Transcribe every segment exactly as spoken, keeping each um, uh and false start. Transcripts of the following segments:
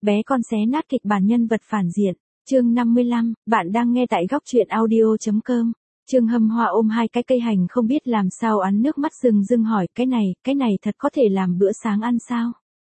bé con xé nát kịch bản nhân vật phản diện. Chương năm mươi lăm, bạn đang nghe tại góc truyện audio chấm com. Trương Hâm Hoa ôm hai cái cây hành không biết làm sao ắn nước mắt rưng rưng hỏi, cái này, cái này thật có thể làm bữa sáng ăn sao?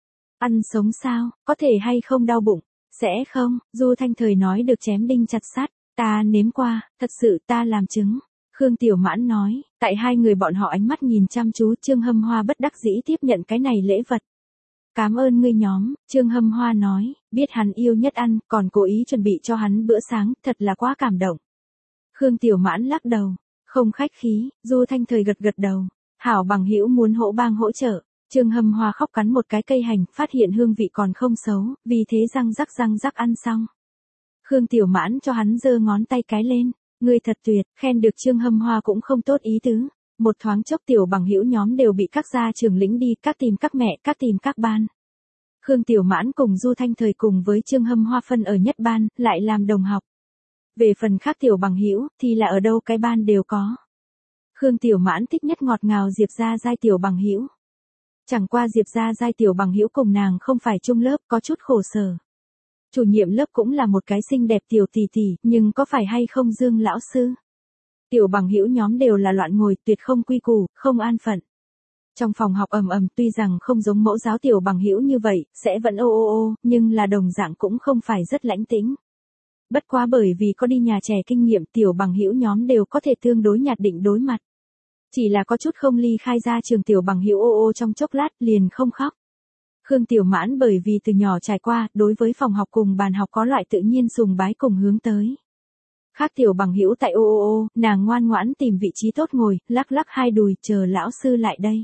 Ăn sống sao, có thể hay không đau bụng? Sẽ không, Du Thanh Thời nói được chém đinh chặt sắt, ta nếm qua, thật sự ta làm chứng. Khương Tiểu Mãn nói, tại hai người bọn họ ánh mắt nhìn chăm chú, Trương Hâm Hoa bất đắc dĩ tiếp nhận cái này lễ vật. Cảm ơn ngươi nhóm, Trương Hâm Hoa nói, biết hắn yêu nhất ăn, còn cố ý chuẩn bị cho hắn bữa sáng, thật là quá cảm động. Khương Tiểu Mãn lắc đầu, không khách khí, Du Thanh Thời gật gật đầu, hảo bằng hữu muốn hỗ bang hỗ trợ. Trương Hâm Hoa khóc cắn một cái cây hành, phát hiện hương vị còn không xấu, vì thế răng rắc răng rắc ăn xong. Khương Tiểu Mãn cho hắn giơ ngón tay cái lên, ngươi thật tuyệt, khen được Trương Hâm Hoa cũng không tốt ý tứ. Một thoáng chốc tiểu bằng hữu nhóm đều bị các gia trưởng lĩnh đi, các tìm các mẹ, các tìm các ban. Khương Tiểu Mãn cùng Du Thanh Thời cùng với Trương Hâm Hoa phân ở nhất ban, lại làm đồng học. Về phần khác tiểu bằng hữu thì là ở đâu cái ban đều có. Khương Tiểu Mãn thích nhất ngọt ngào Diệp Gia Giai tiểu bằng hữu. Chẳng qua Diệp Gia Giai tiểu bằng hữu cùng nàng không phải chung lớp, có chút khổ sở. Chủ nhiệm lớp cũng là một cái xinh đẹp tiểu tỷ tỷ, nhưng có phải hay không Dương lão sư? Tiểu bằng hữu nhóm đều là loạn ngồi, tuyệt không quy củ, không an phận. Trong phòng học ầm ầm, tuy rằng không giống mẫu giáo tiểu bằng hữu như vậy, sẽ vẫn ô ô ô, nhưng là đồng dạng cũng không phải rất lãnh tĩnh. Bất quá bởi vì có đi nhà trẻ kinh nghiệm, tiểu bằng hữu nhóm đều có thể tương đối nhạt định đối mặt. Chỉ là có chút không ly khai ra trường tiểu bằng hữu ô ô trong chốc lát liền không khóc. Khương Tiểu Mãn bởi vì từ nhỏ trải qua, đối với phòng học cùng bàn học có loại tự nhiên sùng bái cùng hướng tới. Khác tiểu bằng hữu tại ô ô ô, nàng ngoan ngoãn tìm vị trí tốt ngồi, lắc lắc hai đùi chờ lão sư lại đây.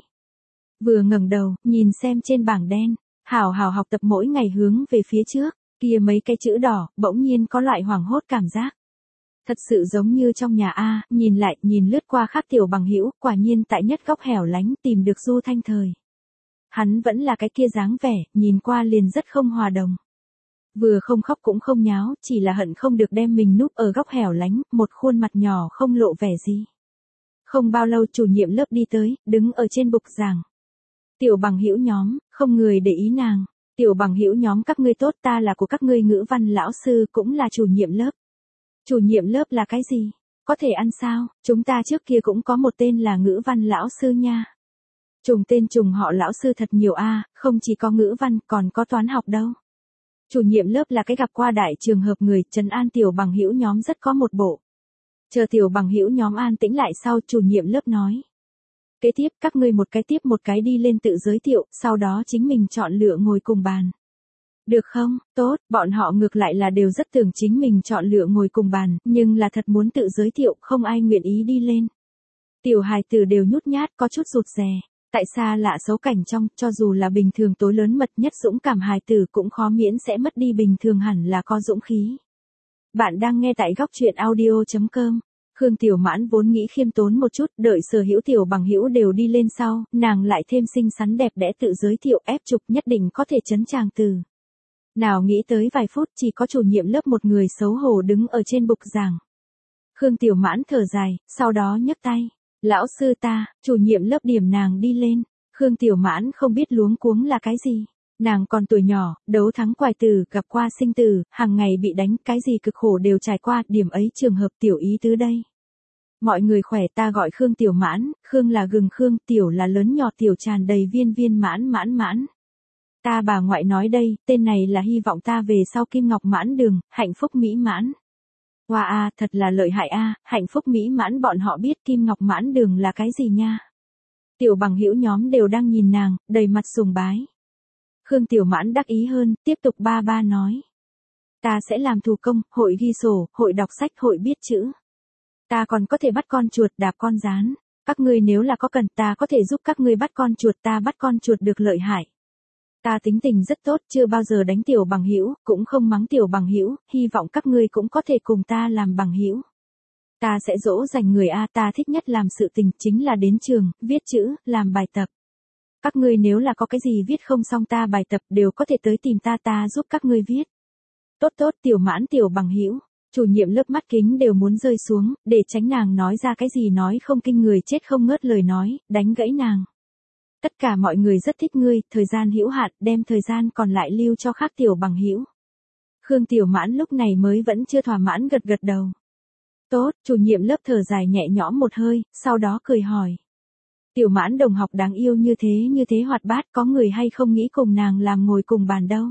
Vừa ngẩng đầu, nhìn xem trên bảng đen, hảo hảo học tập mỗi ngày hướng về phía trước, kia mấy cái chữ đỏ, bỗng nhiên có loại hoảng hốt cảm giác. Thật sự giống như trong nhà A, nhìn lại, nhìn lướt qua khác tiểu bằng hữu, quả nhiên tại nhất góc hẻo lánh tìm được Du Thanh Thời. Hắn vẫn là cái kia dáng vẻ, nhìn qua liền rất không hòa đồng. Vừa không khóc cũng không nháo, chỉ là hận không được đem mình núp ở góc hẻo lánh, một khuôn mặt nhỏ không lộ vẻ gì. Không bao lâu chủ nhiệm lớp đi tới, đứng ở trên bục giảng. Tiểu bằng hữu nhóm, không người để ý nàng. Tiểu bằng hữu nhóm các ngươi tốt, ta là của các ngươi ngữ văn lão sư, cũng là chủ nhiệm lớp. Chủ nhiệm lớp là cái gì? Có thể ăn sao? Chúng ta trước kia cũng có một tên là ngữ văn lão sư nha. Trùng tên trùng họ lão sư thật nhiều a, không chỉ có ngữ văn, còn có toán học đâu. Chủ nhiệm lớp là cái gặp qua đại trường hợp người, trấn an tiểu bằng hữu nhóm rất có một bộ. Chờ tiểu bằng hữu nhóm an tĩnh lại sau, chủ nhiệm lớp nói. Kế tiếp, các ngươi một cái tiếp một cái đi lên tự giới thiệu, sau đó chính mình chọn lựa ngồi cùng bàn. Được không? Tốt, bọn họ ngược lại là đều rất tưởng chính mình chọn lựa ngồi cùng bàn, nhưng là thật muốn tự giới thiệu, không ai nguyện ý đi lên. Tiểu hài tử đều nhút nhát, có chút rụt rè. Tại xa lạ xấu cảnh trong, cho dù là bình thường tối lớn mật nhất dũng cảm hài tử cũng khó miễn sẽ mất đi bình thường hẳn là có dũng khí. Bạn đang nghe tại góc truyện audio chấm com. Khương Tiểu Mãn vốn nghĩ khiêm tốn một chút, đợi sở hữu tiểu bằng hữu đều đi lên sau, nàng lại thêm xinh xắn đẹp đẽ tự giới thiệu ép chụp nhất định có thể chấn tràng từ. Nào nghĩ tới vài phút chỉ có chủ nhiệm lớp một người xấu hổ đứng ở trên bục giảng. Khương Tiểu Mãn thở dài, sau đó nhấc tay. Lão sư ta, chủ nhiệm lớp điểm nàng đi lên. Khương Tiểu Mãn không biết luống cuống là cái gì. Nàng còn tuổi nhỏ, đấu thắng quài tử, gặp qua sinh tử, hàng ngày bị đánh, cái gì cực khổ đều trải qua, điểm ấy trường hợp tiểu ý tứ đây. Mọi người khỏe, ta gọi Khương Tiểu Mãn, Khương là gừng Khương, Tiểu là lớn nhỏ, Tiểu tràn đầy viên viên mãn mãn mãn. Ta bà ngoại nói đây, tên này là hy vọng ta về sau kim ngọc mãn đường, hạnh phúc mỹ mãn. Wow a, thật là lợi hại a, hạnh phúc mỹ mãn bọn họ biết kim ngọc mãn đường là cái gì nha. Tiểu bằng hữu nhóm đều đang nhìn nàng, đầy mặt sùng bái. Khương Tiểu Mãn đắc ý hơn, tiếp tục ba ba nói. Ta sẽ làm thủ công, hội ghi sổ, hội đọc sách, hội biết chữ. Ta còn có thể bắt con chuột, đạp con gián. Các ngươi nếu là có cần, ta có thể giúp các ngươi bắt con chuột, ta bắt con chuột được lợi hại. Ta tính tình rất tốt, chưa bao giờ đánh tiểu bằng hữu, cũng không mắng tiểu bằng hữu, hy vọng các ngươi cũng có thể cùng ta làm bằng hữu. Ta sẽ dỗ dành người a, ta thích nhất làm sự tình chính là đến trường, viết chữ, làm bài tập. Các ngươi nếu là có cái gì viết không xong ta bài tập đều có thể tới tìm ta, ta giúp các ngươi viết. Tốt tốt, Tiểu Mãn tiểu bằng hữu. Chủ nhiệm lớp mắt kính đều muốn rơi xuống, để tránh nàng nói ra cái gì nói không kinh người chết không ngớt lời nói, đánh gãy nàng. Tất cả mọi người rất thích ngươi, thời gian hữu hạn, đem thời gian còn lại lưu cho khác tiểu bằng hữu. Khương Tiểu Mãn lúc này mới vẫn chưa thỏa mãn gật gật đầu. Tốt, chủ nhiệm lớp thở dài nhẹ nhõm một hơi, sau đó cười hỏi. Tiểu Mãn đồng học đáng yêu như thế như thế hoạt bát, có người hay không nghĩ cùng nàng làm ngồi cùng bàn đâu.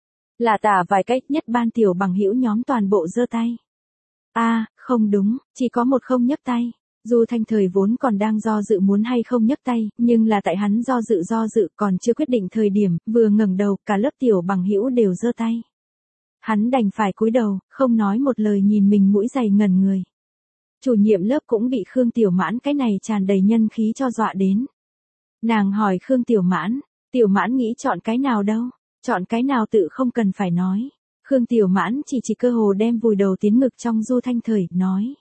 Lạ tả vài cách, nhất ban tiểu bằng hữu nhóm toàn bộ giơ tay. A, à, không đúng, chỉ có một không nhấc tay. Du Thanh Thời vốn còn đang do dự muốn hay không nhấc tay, nhưng là tại hắn do dự do dự còn chưa quyết định thời điểm, vừa ngẩng đầu, cả lớp tiểu bằng hữu đều giơ tay. Hắn đành phải cúi đầu, không nói một lời nhìn mình mũi dày ngẩn người. Chủ nhiệm lớp cũng bị Khương Tiểu Mãn cái này tràn đầy nhân khí cho dọa đến. Nàng hỏi Khương Tiểu Mãn, Tiểu Mãn nghĩ chọn cái nào đâu, chọn cái nào tự không cần phải nói. Khương Tiểu Mãn chỉ chỉ cơ hồ đem vùi đầu tiến ngực trong Du Thanh Thời, nói.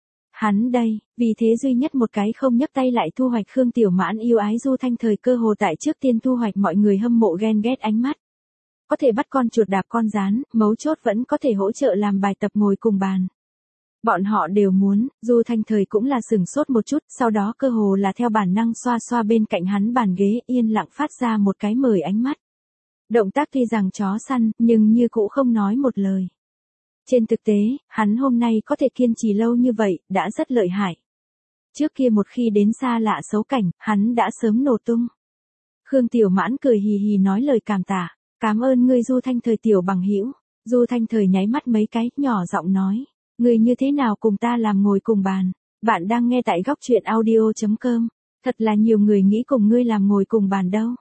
Hắn đây, vì thế duy nhất một cái không nhấc tay lại thu hoạch Khương Tiểu Mãn yêu ái Du Thanh Thời cơ hồ tại trước tiên thu hoạch mọi người hâm mộ ghen ghét ánh mắt. Có thể bắt con chuột đạp con rán, mấu chốt vẫn có thể hỗ trợ làm bài tập ngồi cùng bàn. Bọn họ đều muốn, Du Thanh Thời cũng là sửng sốt một chút, sau đó cơ hồ là theo bản năng xoa xoa bên cạnh hắn bàn ghế, yên lặng phát ra một cái mời ánh mắt. Động tác tuy rằng chó săn, nhưng như cũ không nói một lời. Trên thực tế, hắn hôm nay có thể kiên trì lâu như vậy, đã rất lợi hại. Trước kia một khi đến xa lạ xấu cảnh, hắn đã sớm nổ tung. Khương Tiểu Mãn cười hì hì nói lời cảm tạ, cảm ơn ngươi Du Thanh Thời tiểu bằng hữu. Du Thanh Thời nháy mắt mấy cái, nhỏ giọng nói, ngươi như thế nào cùng ta làm ngồi cùng bàn. Bạn đang nghe tại góc truyện audio chấm com, thật là nhiều người nghĩ cùng ngươi làm ngồi cùng bàn đâu.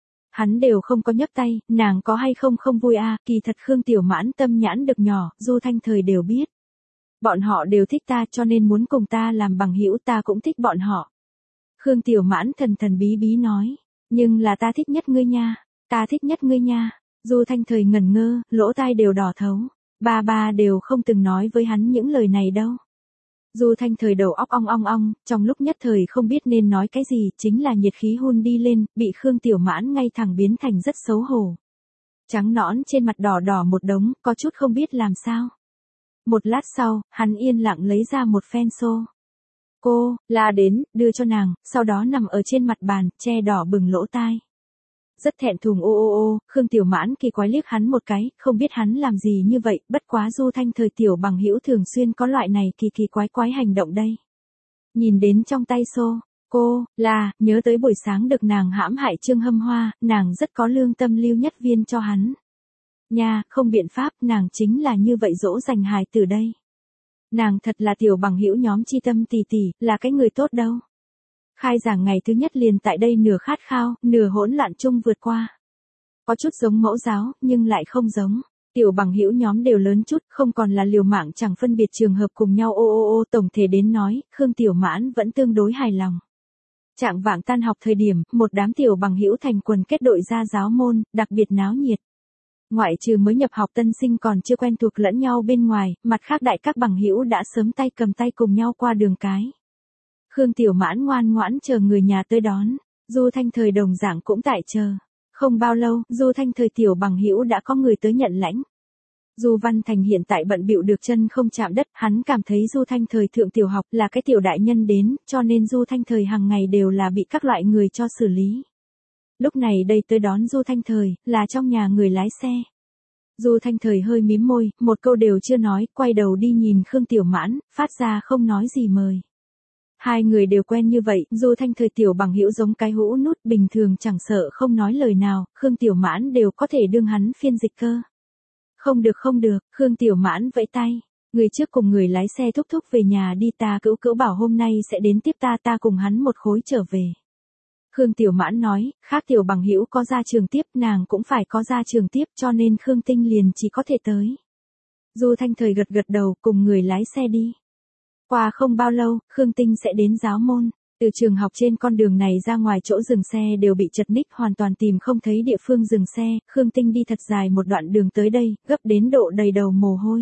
Hắn đều không có nhấc tay, nàng có hay không không vui à, kỳ thật Khương Tiểu Mãn tâm nhãn được nhỏ, Du Thanh Thời đều biết. Bọn họ đều thích ta cho nên muốn cùng ta làm bằng hữu, ta cũng thích bọn họ. Khương Tiểu Mãn thần thần bí bí nói, nhưng là ta thích nhất ngươi nha, ta thích nhất ngươi nha. Du Thanh Thời ngẩn ngơ, lỗ tai đều đỏ thấu, ba ba đều không từng nói với hắn những lời này đâu. Du Thanh Thời đầu óc ong ong ong, trong lúc nhất thời không biết nên nói cái gì, chính là nhiệt khí hun đi lên, bị Khương Tiểu Mãn ngay thẳng biến thành rất xấu hổ. Trắng nõn trên mặt đỏ đỏ một đống, có chút không biết làm sao. Một lát sau, hắn yên lặng lấy ra một phen xô. Cô, la đến, đưa cho nàng, sau đó nằm ở trên mặt bàn, che đỏ bừng lỗ tai. Rất thẹn thùng ô ô ô, Khương Tiểu Mãn kỳ quái liếc hắn một cái, không biết hắn làm gì như vậy, bất quá Du Thanh Thời tiểu bằng hữu thường xuyên có loại này kỳ kỳ quái quái hành động đây. Nhìn đến trong tay xô, cô, là, nhớ tới buổi sáng được nàng hãm hại Trương Hâm Hoa, nàng rất có lương tâm lưu nhất viên cho hắn. Nha, không biện pháp, nàng chính là như vậy dỗ dành hài từ đây. Nàng thật là tiểu bằng hữu nhóm chi tâm tỷ tỷ, là cái người tốt đâu. Khai giảng ngày thứ nhất liền tại đây nửa khát khao, nửa hỗn loạn chung vượt qua. Có chút giống mẫu giáo, nhưng lại không giống. Tiểu bằng hữu nhóm đều lớn chút, không còn là liều mạng chẳng phân biệt trường hợp cùng nhau ô ô ô tổng thể đến nói, Khương Tiểu Mãn vẫn tương đối hài lòng. Trạng vạng tan học thời điểm, một đám tiểu bằng hữu thành quần kết đội ra giáo môn, đặc biệt náo nhiệt. Ngoại trừ mới nhập học tân sinh còn chưa quen thuộc lẫn nhau bên ngoài, mặt khác đại các bằng hữu đã sớm tay cầm tay cùng nhau qua đường cái. Khương Tiểu Mãn ngoan ngoãn chờ người nhà tới đón, Du Thanh Thời đồng dạng cũng tại chờ. Không bao lâu, Du Thanh Thời tiểu bằng hữu đã có người tới nhận lãnh. Du Văn Thành hiện tại bận bịu được chân không chạm đất, hắn cảm thấy Du Thanh Thời thượng tiểu học là cái tiểu đại nhân đến, cho nên Du Thanh Thời hàng ngày đều là bị các loại người cho xử lý. Lúc này đây tới đón Du Thanh Thời, là trong nhà người lái xe. Du Thanh Thời hơi mím môi, một câu đều chưa nói, quay đầu đi nhìn Khương Tiểu Mãn, phát ra không nói gì mời. Hai người đều quen như vậy, Du Thanh Thời tiểu bằng hữu giống cái hũ nút bình thường chẳng sợ không nói lời nào, Khương Tiểu Mãn đều có thể đương hắn phiên dịch cơ. Không được không được, Khương Tiểu Mãn vẫy tay, người trước cùng người lái xe thúc thúc về nhà đi, ta cữu cữu bảo hôm nay sẽ đến tiếp ta, ta cùng hắn một khối trở về. Khương Tiểu Mãn nói, khác tiểu bằng hữu có ra trường tiếp, nàng cũng phải có ra trường tiếp, cho nên Khương Tinh liền chỉ có thể tới. Du Thanh Thời gật gật đầu, cùng người lái xe đi. Qua không bao lâu, Khương Tinh sẽ đến giáo môn. Từ trường học trên con đường này ra ngoài chỗ dừng xe đều bị chật ních, hoàn toàn tìm không thấy địa phương dừng xe. Khương Tinh đi thật dài một đoạn đường tới đây, gấp đến độ đầy đầu mồ hôi.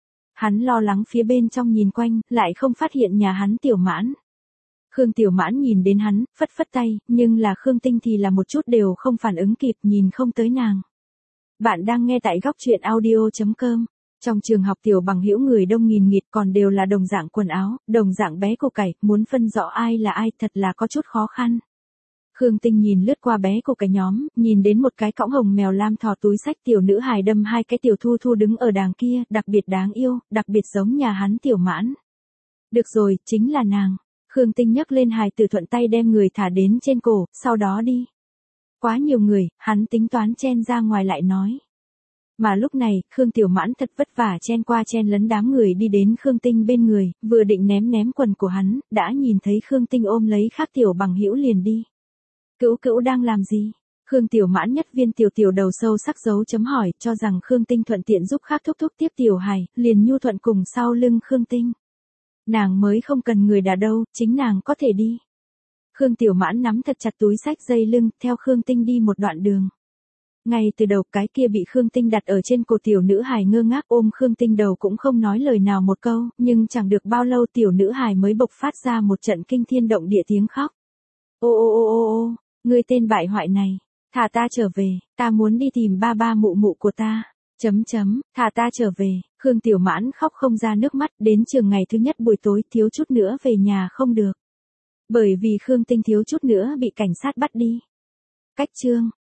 Hắn lo lắng phía bên trong nhìn quanh, lại không phát hiện nhà hắn Tiểu Mãn. Khương Tiểu Mãn nhìn đến hắn, phất phất tay, nhưng là Khương Tinh thì là một chút đều không phản ứng kịp, nhìn không tới nàng. Bạn đang nghe tại góc truyện audio chấm com. Trong trường học tiểu bằng hữu người đông nghìn nghịt, còn đều là đồng dạng quần áo, đồng dạng bé củ cải, muốn phân rõ ai là ai thật là có chút khó khăn. Khương Tinh nhìn lướt qua bé của cái nhóm, nhìn đến một cái cõng hồng mèo lam thò túi xách tiểu nữ hài đâm hai cái tiểu thu thu đứng ở đàng kia, đặc biệt đáng yêu, đặc biệt giống nhà hắn tiểu mãn. Được rồi, chính là nàng. Khương Tinh nhấc lên hài tử thuận tay đem người thả đến trên cổ, sau đó đi. Quá nhiều người, hắn tính toán chen ra ngoài lại nói. Mà lúc này, Khương Tiểu Mãn thật vất vả chen qua chen lấn đám người đi đến Khương Tinh bên người, vừa định ném ném quần của hắn, đã nhìn thấy Khương Tinh ôm lấy khác tiểu bằng hữu liền đi. Cữu cữu đang làm gì? Khương Tiểu Mãn nhất viên tiểu tiểu đầu sâu sắc dấu chấm hỏi, cho rằng Khương Tinh thuận tiện giúp khác thúc thúc tiếp tiểu hài, liền nhu thuận cùng sau lưng Khương Tinh. Nàng mới không cần người đả đâu, chính nàng có thể đi. Khương Tiểu Mãn nắm thật chặt túi xách dây lưng, theo Khương Tinh đi một đoạn đường. Ngay từ đầu cái kia bị Khương Tinh đặt ở trên cổ tiểu nữ hài ngơ ngác ôm Khương Tinh đầu cũng không nói lời nào một câu, nhưng chẳng được bao lâu tiểu nữ hài mới bộc phát ra một trận kinh thiên động địa tiếng khóc. Ô ô ô ô ô, ngươi tên bại hoại này, thả ta trở về, ta muốn đi tìm ba ba mụ mụ của ta. Chấm chấm, thả ta trở về, Khương Tiểu Mãn khóc không ra nước mắt, đến trường ngày thứ nhất buổi tối thiếu chút nữa về nhà không được. Bởi vì Khương Tinh thiếu chút nữa bị cảnh sát bắt đi. Cách chương